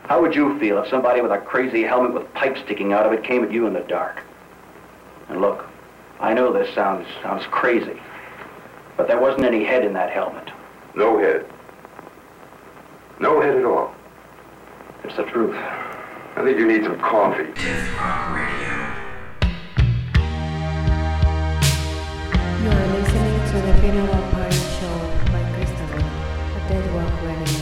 How would you feel if somebody with a crazy helmet with pipes sticking out of it came at you in the dark? And look, I know this sounds crazy, but there wasn't any head in that helmet. No head. No head at all. It's the truth. I think you need some coffee. You are listening to the Funeral Party Show by Christopher at Dead Rock Radio.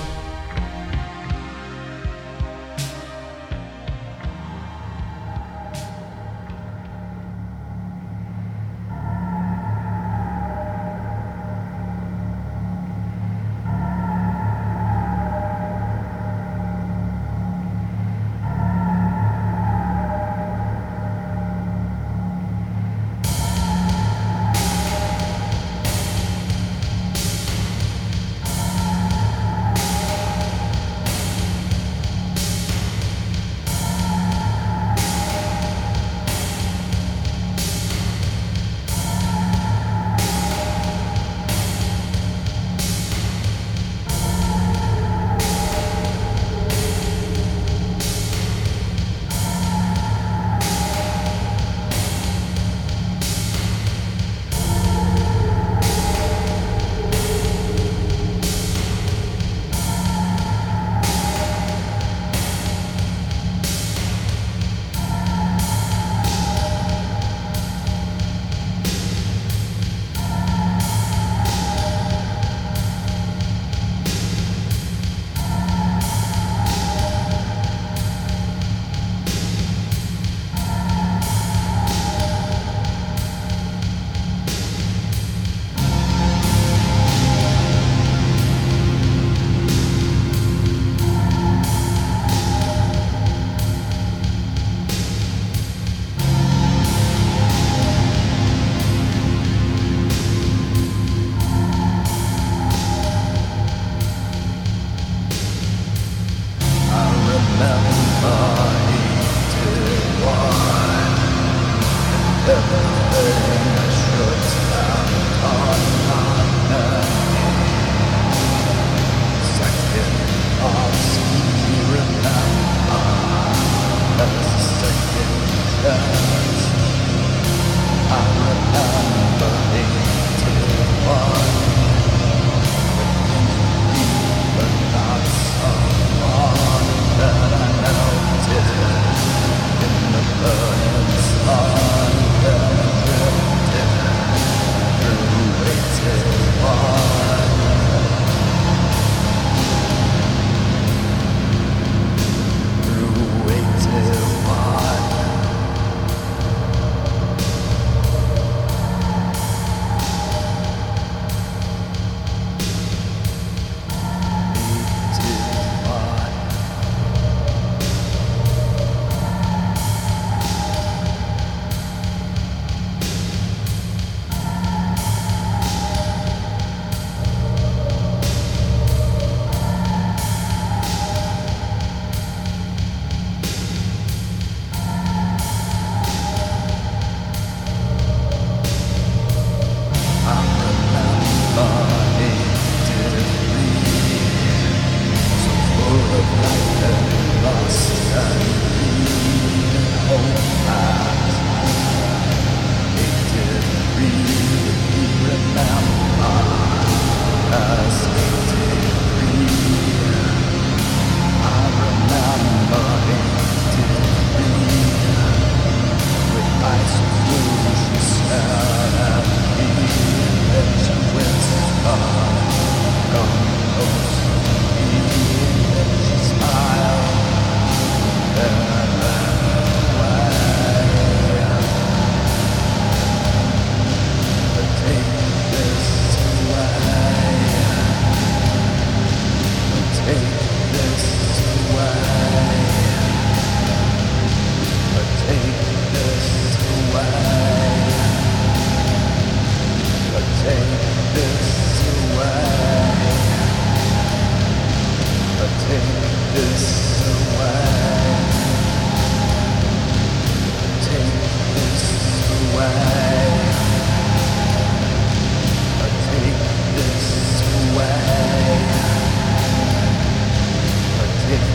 Take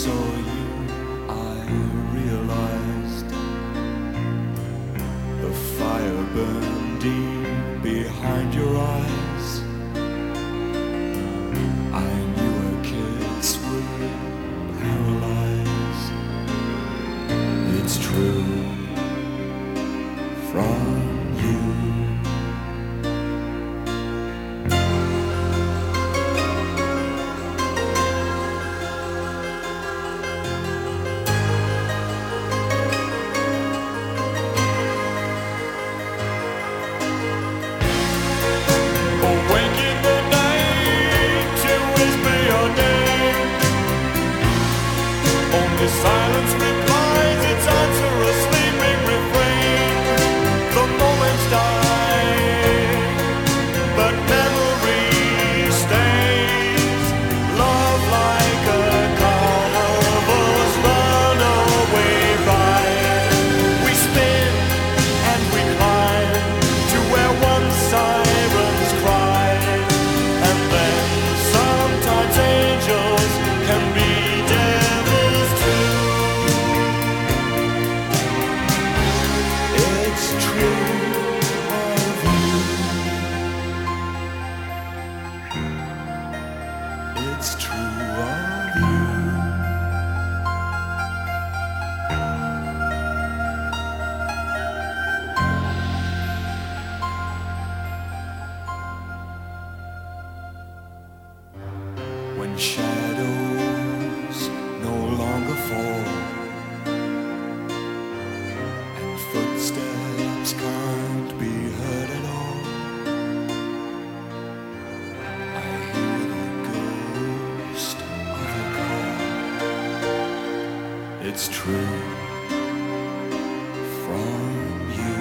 saw you, I realized the fire burned deep behind your eyes. I knew a kiss would paralyze. It's true from you. Silence replies its answer, a sleeping refrain. The moments die, but memory stays. Love like a carnival's runaway ride. We spin and we climb to where once sirens cried. And then sometimes angels can be devils too. It's true of you. It's true of you. When shadows no longer fall and footsteps can't be heard at all, I hear the ghost of a call. It's true from you.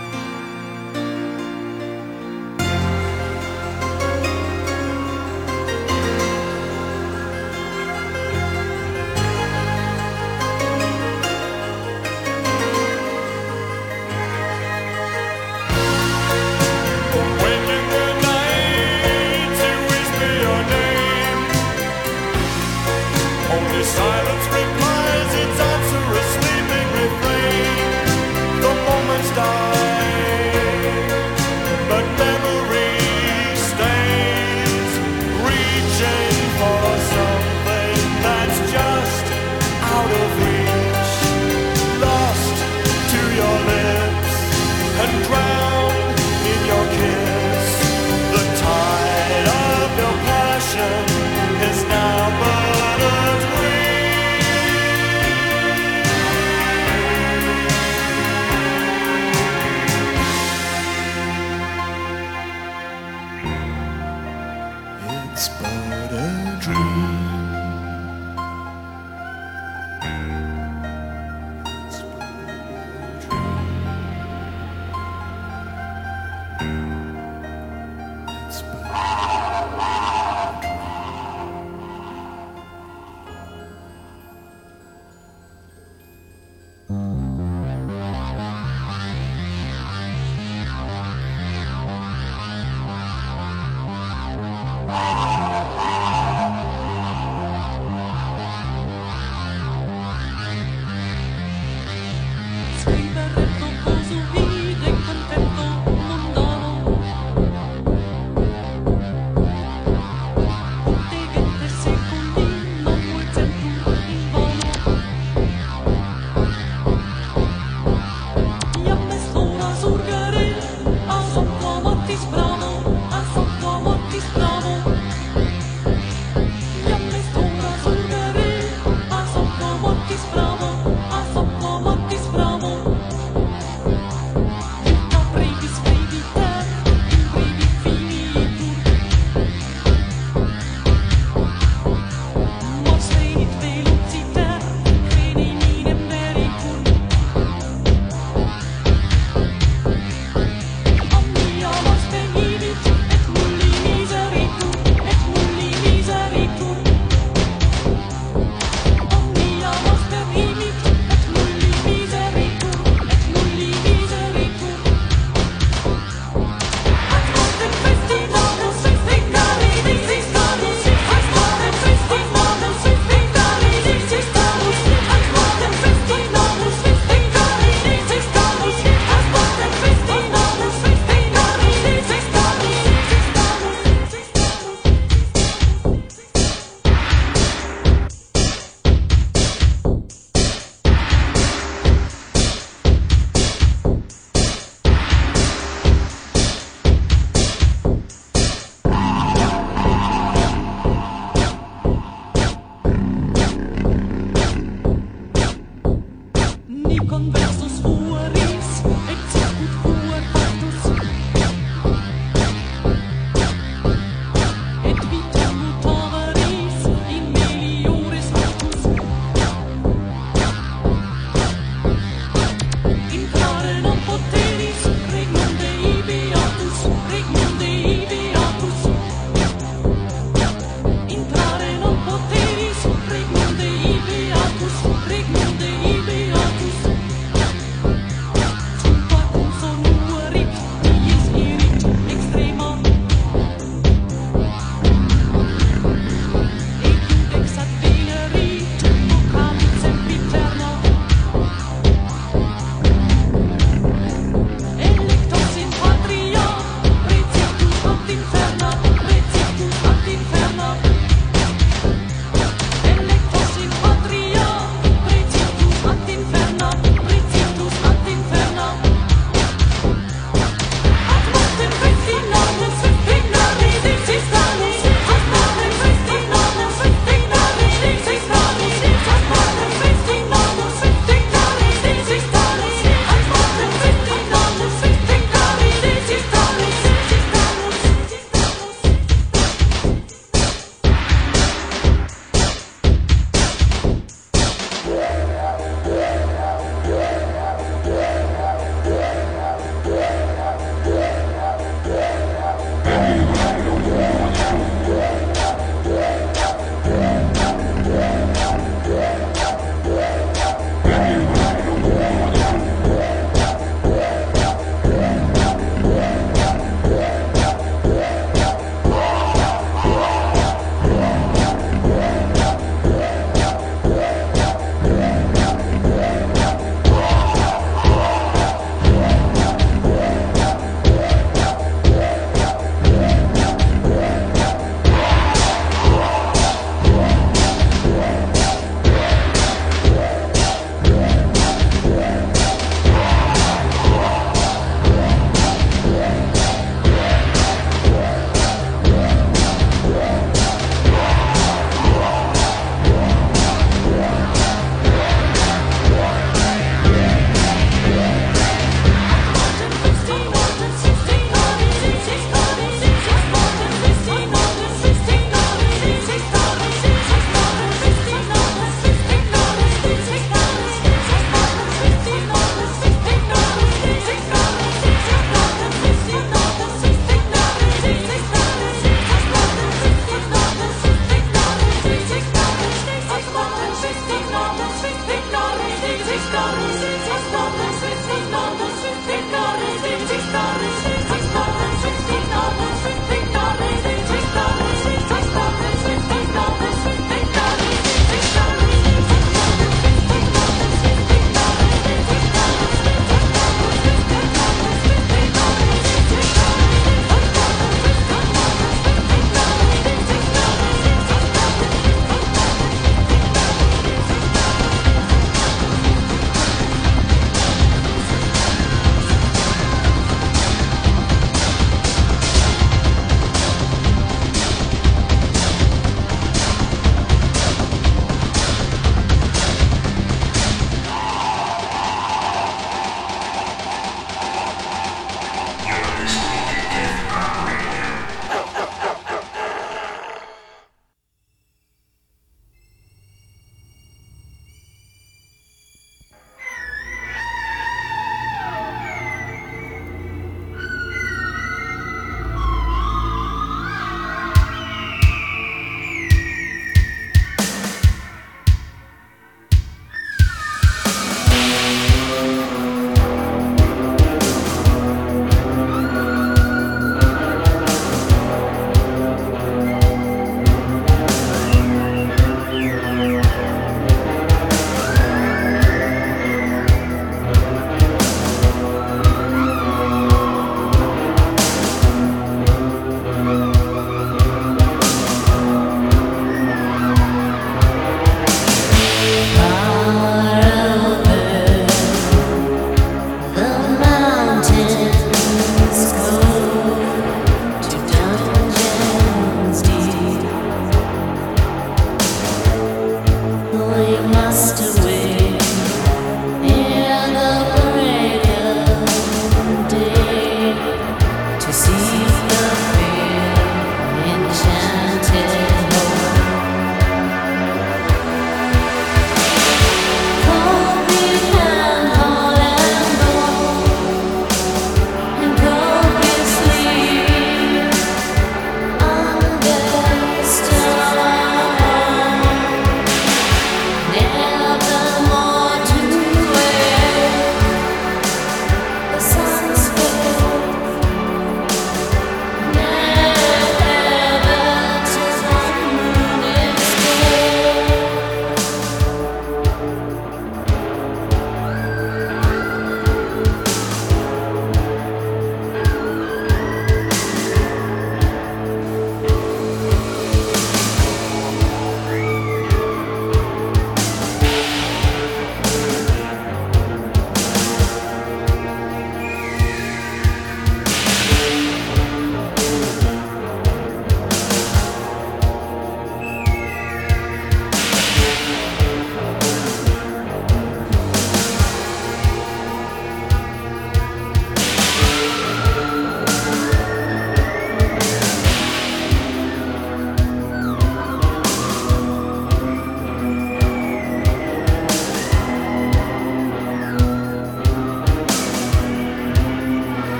Awake in the night to whisper your name. Only silence replies its answer, a sleeping refrain. The moments die, but memory stays. Reaching for something that's just out of reach. Lost to your lips and drowned in your kiss. The tide of your passion is now but a dream. It's but a dream. It's but a dream. It's but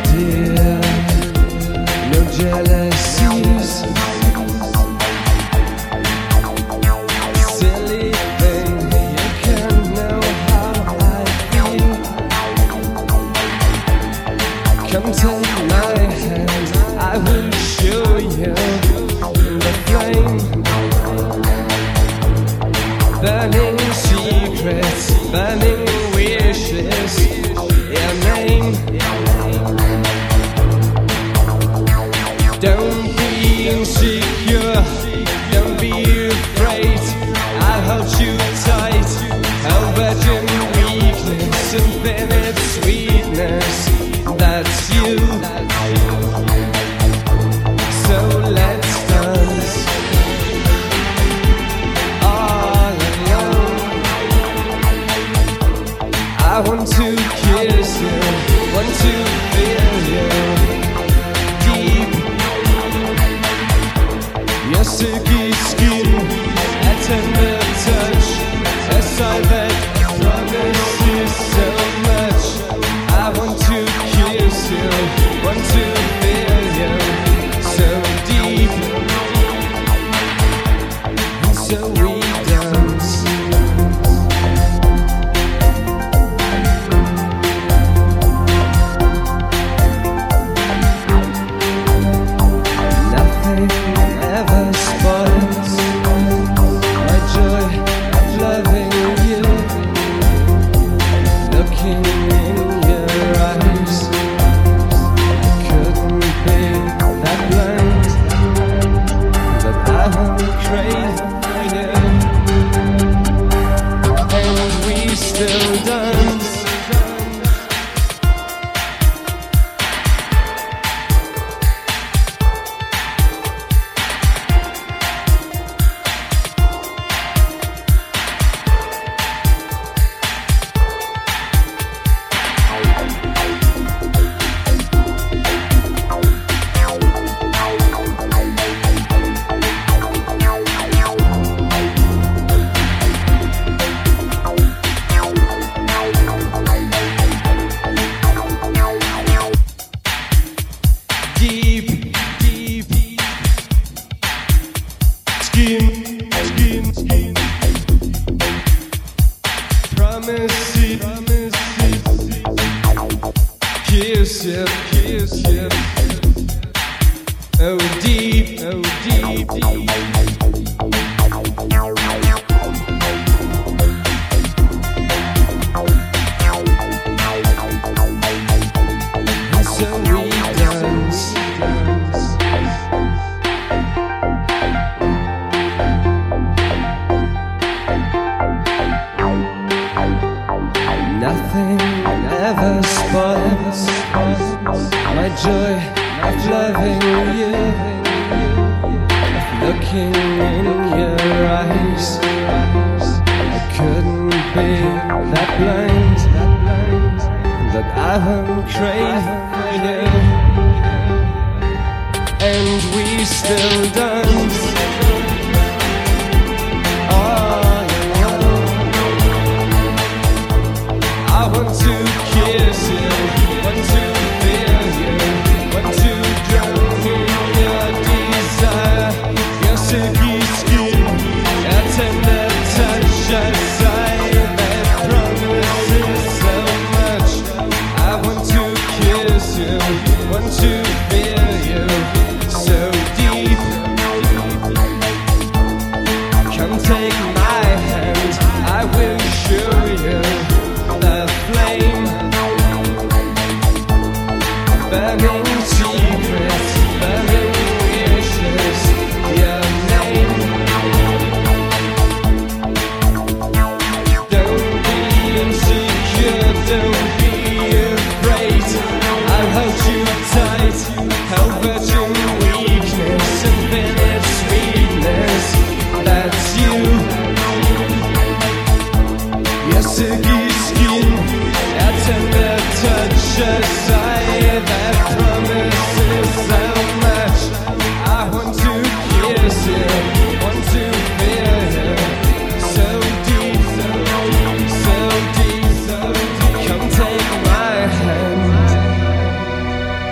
dear, no jealousies. Silly thing, you can know how I feel. Come take my hand, I will show you the flame. Burning secrets, burning wishes, your name. Don't be insecure, don't be afraid. I'll hold you tight. I'll virgin weakness, infinite sweetness. That's you. So let's dance. All alone. I want to kiss you, want to feel you deep. Your silky skin, a tender touch, a sigh that promises so much. I want to kiss you, want to feel you so deep. And so we dance. Nothing ever spoils my joy of loving you. Looking in your eyes, I couldn't be that blind, but I won't crave for you. And we still dance. Deep, deep, skin, skin, skin. Promise it, kiss it, kiss it. Oh deep, oh deep, deep. And so we dance. Nothing ever spoils my joy of loving you. Looking in your eyes, I couldn't be that blind, that I won't crave for you. And we still dance. All alone. I want to kiss you, want to feel you, want to drown in your desire. Your silky skin, a tender touch, a sigh that promises so much. I want to kiss you, want to feel you so deep. Come take my hand, I will show you the flame. Burning secrets, burning wishes, your name. Don't be insecure, don't be afraid. I'll hold you tight, I'll virgin weakness, infinite sweetness. That's you. Your silky skin, a tender touch, a sigh that promises so much. I want to kiss you, want to feel you so deep, so deep, so deep. Come take my hand.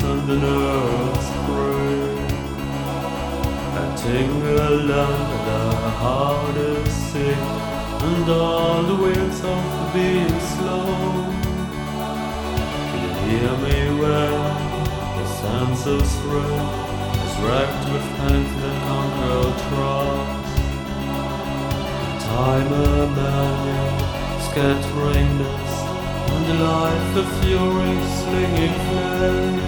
and the nerves break. And tingle under the heart is sick, and all the winds of being slow. You hear me when the sense of thrill is wrecked with painful and conquered trust. Time a man scattering dust, and the life a fury slinging flame.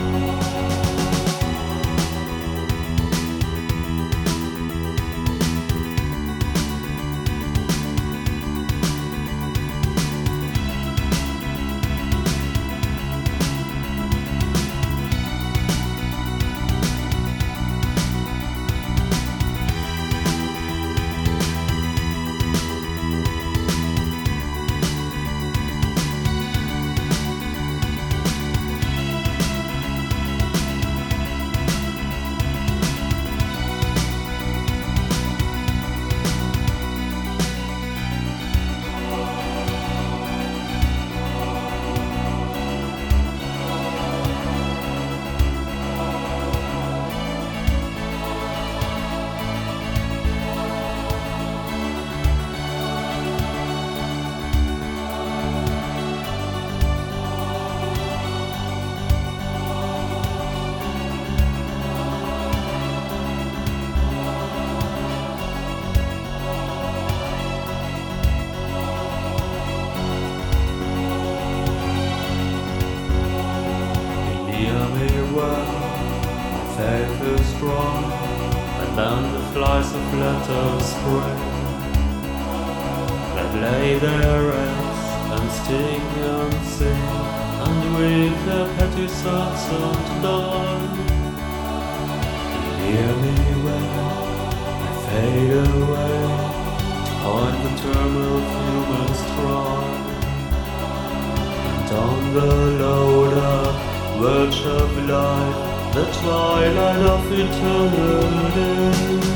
My faith is strong, and then the flies of letters spray that lay their eggs and sting and sing, and with their petty thoughts and die. Hear me when I fade away to point the terminal human stride, and on the loader verge of life, the twilight of eternity.